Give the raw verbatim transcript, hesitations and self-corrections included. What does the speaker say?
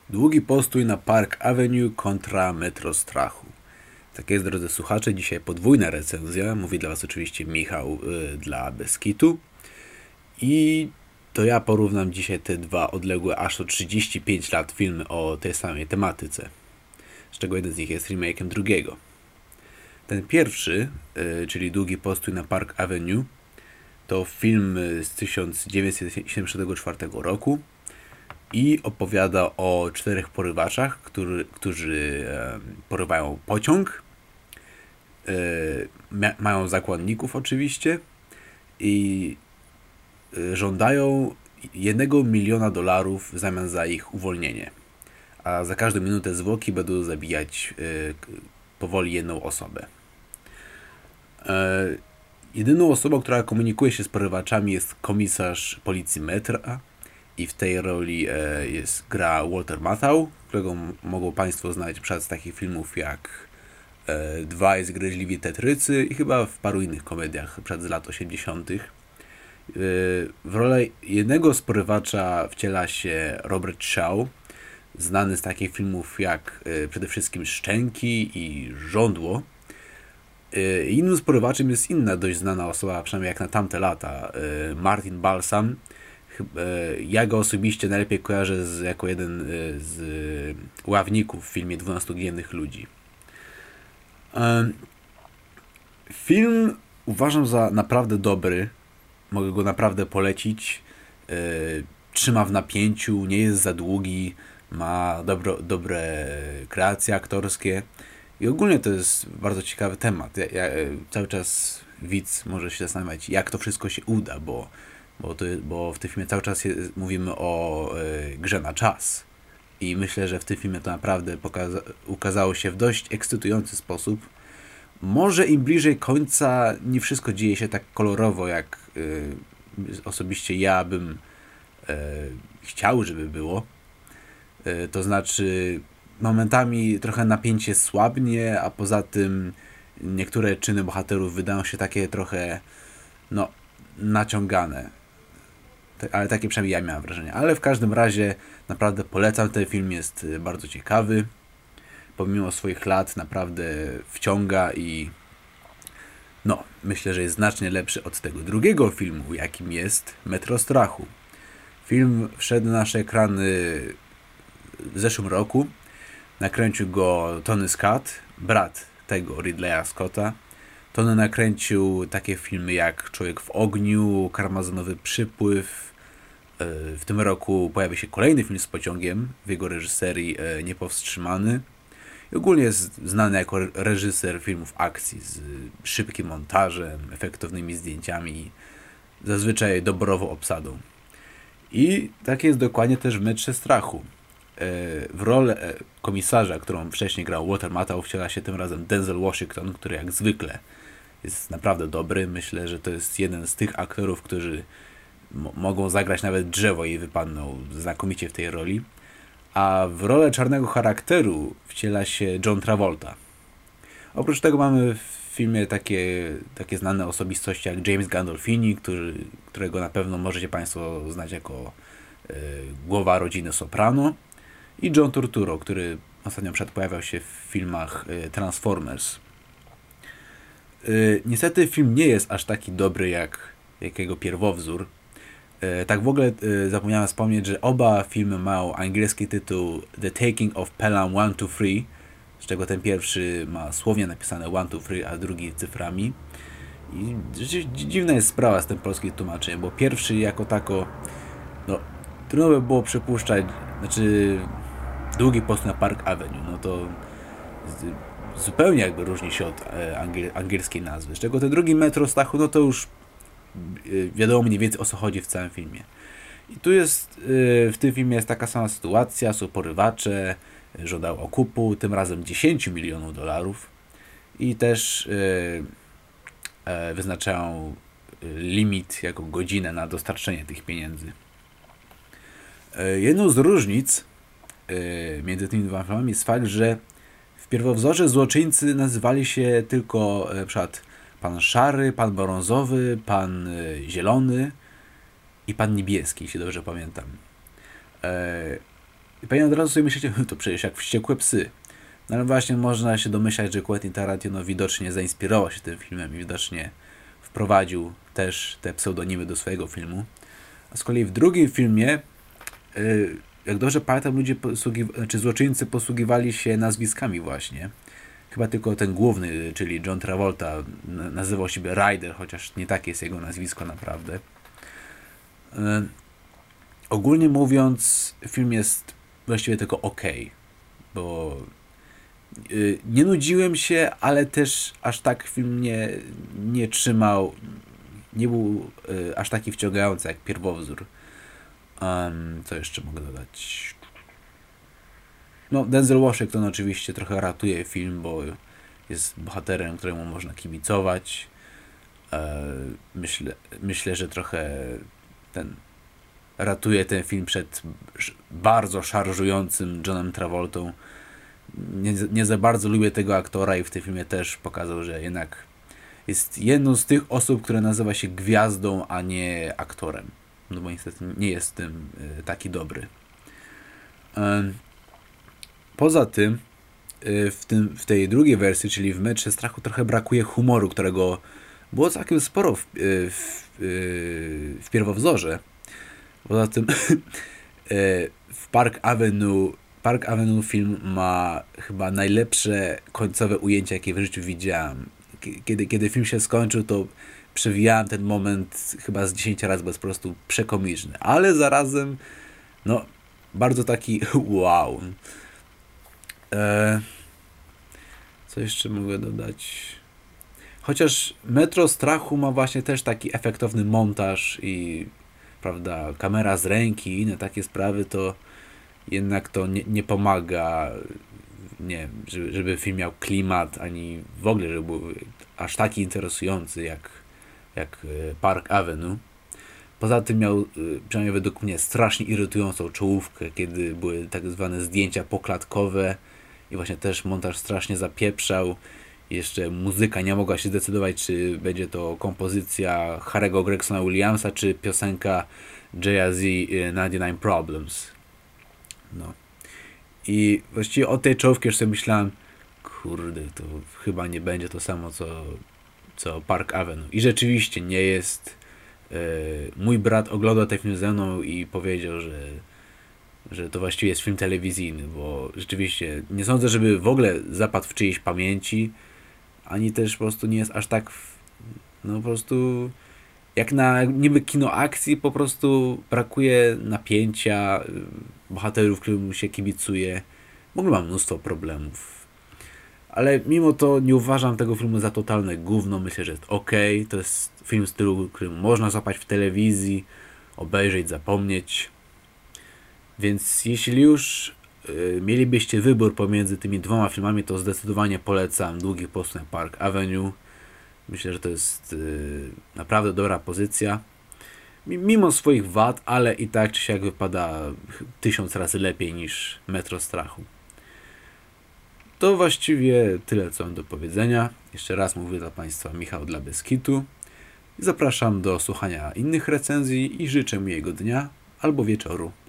Długi postój na Park Avenue kontra Metro Strachu. Tak jest, drodzy słuchacze, dzisiaj podwójna recenzja. Mówi dla Was oczywiście Michał y, dla Beskitu. I to ja porównam dzisiaj te dwa odległe aż o trzydzieści pięć lat filmy o tej samej tematyce. Z czego jeden z nich jest remake'em drugiego. Ten pierwszy, y, czyli Długi postój na Park Avenue, to film z tysiąc dziewięćset siedemdziesiątego czwartego roku i opowiada o czterech porywaczach, który, którzy e, porywają pociąg. E, ma, mają zakładników oczywiście i e, żądają jednego miliona dolarów w zamian za ich uwolnienie. A za każdą minutę zwłoki będą zabijać e, powoli jedną osobę. E, jedyną osobą, która komunikuje się z porywaczami, jest komisarz policji metra. I w tej roli e, jest gra Walter Matthau, którego m- mogą Państwo znać przykład z takich filmów jak e, Dwaj zgryźliwi tetrycy i chyba w paru innych komediach przed z lat osiemdziesiątych. E, w rolę jednego z porywacza wciela się Robert Shaw, znany z takich filmów jak e, przede wszystkim Szczęki i Żądło. E, innym z porywaczem jest inna dość znana osoba, przynajmniej jak na tamte lata, e, Martin Balsam. Ja go osobiście najlepiej kojarzę z, jako jeden z ławników w filmie dwunastu Gniewnych Ludzi. Film uważam za naprawdę dobry. Mogę go naprawdę polecić. Trzyma w napięciu, nie jest za długi, ma dobro, dobre kreacje aktorskie i ogólnie to jest bardzo ciekawy temat. Ja, ja, cały czas widz może się zastanawiać, jak to wszystko się uda, bo Bo, to, bo w tym filmie cały czas jest, mówimy o y, grze na czas. I myślę, że w tym filmie to naprawdę pokaza- ukazało się w dość ekscytujący sposób. Może im bliżej końca nie wszystko dzieje się tak kolorowo, jak y, osobiście ja bym y, chciał, żeby było. Y, to znaczy momentami trochę napięcie słabnie, a poza tym niektóre czyny bohaterów wydają się takie trochę no naciągane. Ale takie przynajmniej ja miałem wrażenie. Ale w każdym razie naprawdę polecam. Ten film jest bardzo ciekawy. Pomimo swoich lat naprawdę wciąga i no, myślę, że jest znacznie lepszy od tego drugiego filmu, jakim jest Metro Strachu. Film wszedł na nasze ekrany w zeszłym roku. Nakręcił go Tony Scott, brat tego Ridleya Scotta. Tony nakręcił takie filmy jak Człowiek w ogniu, Karmazynowy przypływ. W tym roku pojawi się kolejny film z pociągiem w jego reżyserii Niepowstrzymany. I ogólnie jest znany jako reżyser filmów akcji z szybkim montażem, efektownymi zdjęciami i zazwyczaj doborową obsadą. I tak jest dokładnie też w Metrze Strachu. W rolę komisarza, którą wcześniej grał Walter Matthau, wciela się tym razem Denzel Washington, który jak zwykle jest naprawdę dobry. Myślę, że to jest jeden z tych aktorów, którzy m- mogą zagrać nawet drzewo i wypadną znakomicie w tej roli. A w rolę czarnego charakteru wciela się John Travolta. Oprócz tego mamy w filmie takie, takie znane osobistości jak James Gandolfini, który, którego na pewno możecie Państwo znać jako y, głowa rodziny Soprano, i John Turturro, który ostatnio przed pojawiał się w filmach y, Transformers. Y, niestety film nie jest aż taki dobry jak, jak jego pierwowzór. Y, tak w ogóle y, zapomniałem wspomnieć, że oba filmy mają angielski tytuł The Taking of Pelham one two three, z czego ten pierwszy ma słownie napisane one two three, a drugi cyframi. I dziwna jest sprawa z tym polskim tłumaczeniem, bo pierwszy jako tako, no, trudno by było przypuszczać, znaczy Długi postój na Park Avenue, no to zupełnie jakby różni się od angiel- angielskiej nazwy. Z czego ten drugi Metro Strachu, no to już wiadomo mniej więcej o co chodzi w całym filmie. I tu jest, w tym filmie jest taka sama sytuacja, są porywacze, żądał okupu, tym razem dziesięć milionów dolarów i też wyznaczają limit jako godzinę na dostarczenie tych pieniędzy. Jedną z różnic między tymi dwoma filmami jest fakt, że w pierwowzorze złoczyńcy nazywali się tylko na przykład pan szary, pan brązowy, pan zielony i pan niebieski, jeśli dobrze pamiętam. I pewnie od razu sobie myślicie, to przecież jak Wściekłe psy. No ale właśnie można się domyślać, że Quentin Tarantino widocznie zainspirował się tym filmem i widocznie wprowadził też te pseudonimy do swojego filmu. A z kolei w drugim filmie, jak dobrze pamiętam, ludzie posługiw- znaczy złoczyńcy posługiwali się nazwiskami właśnie. Chyba tylko ten główny, czyli John Travolta, nazywał siebie Ryder, chociaż nie takie jest jego nazwisko naprawdę. Ogólnie mówiąc, film jest właściwie tylko ok, bo nie nudziłem się, ale też aż tak film nie, nie trzymał, nie był aż taki wciągający jak pierwowzór. Um, co jeszcze mogę dodać? No, Denzel Washington oczywiście trochę ratuje film, bo jest bohaterem, któremu można kibicować. E, myślę, myślę, że trochę ten ratuje ten film przed bardzo szarżującym Johnem Travoltą. Nie, nie za bardzo lubię tego aktora i w tym filmie też pokazał, że jednak jest jedną z tych osób, która nazywa się gwiazdą, a nie aktorem. No bo niestety nie jest tym taki dobry. Poza tym w, tym, w tej drugiej wersji, czyli w Metrze Strachu, trochę brakuje humoru, którego było całkiem sporo w, w, w pierwowzorze. Poza tym w Park Avenue Park Avenue film ma chyba najlepsze końcowe ujęcie, jakie w życiu widziałem. Kiedy, kiedy film się skończył, to przewijałem ten moment chyba z dziesięć razy, bo jest po prostu przekomiczny. Ale zarazem, no, bardzo taki wow. Eee, co jeszcze mogę dodać? Chociaż Metro Strachu ma właśnie też taki efektowny montaż i, prawda, kamera z ręki i inne takie sprawy, to jednak to nie, nie pomaga, nie wiem, żeby, żeby film miał klimat, ani w ogóle, żeby był aż taki interesujący jak, jak Park Avenue. Poza tym miał, przynajmniej według mnie, strasznie irytującą czołówkę, kiedy były tak zwane zdjęcia poklatkowe i właśnie też montaż strasznie zapieprzał. Jeszcze muzyka nie mogła się zdecydować, czy będzie to kompozycja Harry'ego Gregsona Williamsa, czy piosenka Jay-Z dziewięćdziesiąt dziewięć Problems. No. I właściwie o tej czołówki już sobie myślałem, kurde, to chyba nie będzie to samo, co, co Park Avenue. I rzeczywiście nie jest. Yy, mój brat oglądał ten film ze mną i powiedział, że, że to właściwie jest film telewizyjny, bo rzeczywiście nie sądzę, żeby w ogóle zapadł w czyjejś pamięci, ani też po prostu nie jest aż tak, no po prostu jak na niby kino akcji, po prostu brakuje napięcia, bohaterów, którym się kibicuje. W ogóle mam mnóstwo problemów. Ale mimo to nie uważam tego filmu za totalne gówno. Myślę, że jest ok. To jest film w stylu, który można złapać w telewizji, obejrzeć, zapomnieć. Więc jeśli już yy, mielibyście wybór pomiędzy tymi dwoma filmami, to zdecydowanie polecam Długi Post na Park Avenue. Myślę, że to jest yy, naprawdę dobra pozycja. Mimo swoich wad, ale i tak czy siak wypada tysiąc razy lepiej niż Metro Strachu. To właściwie tyle, co mam do powiedzenia. Jeszcze raz mówię dla Państwa Michał dla Beskitu. Zapraszam do słuchania innych recenzji i życzę miłego dnia albo wieczoru.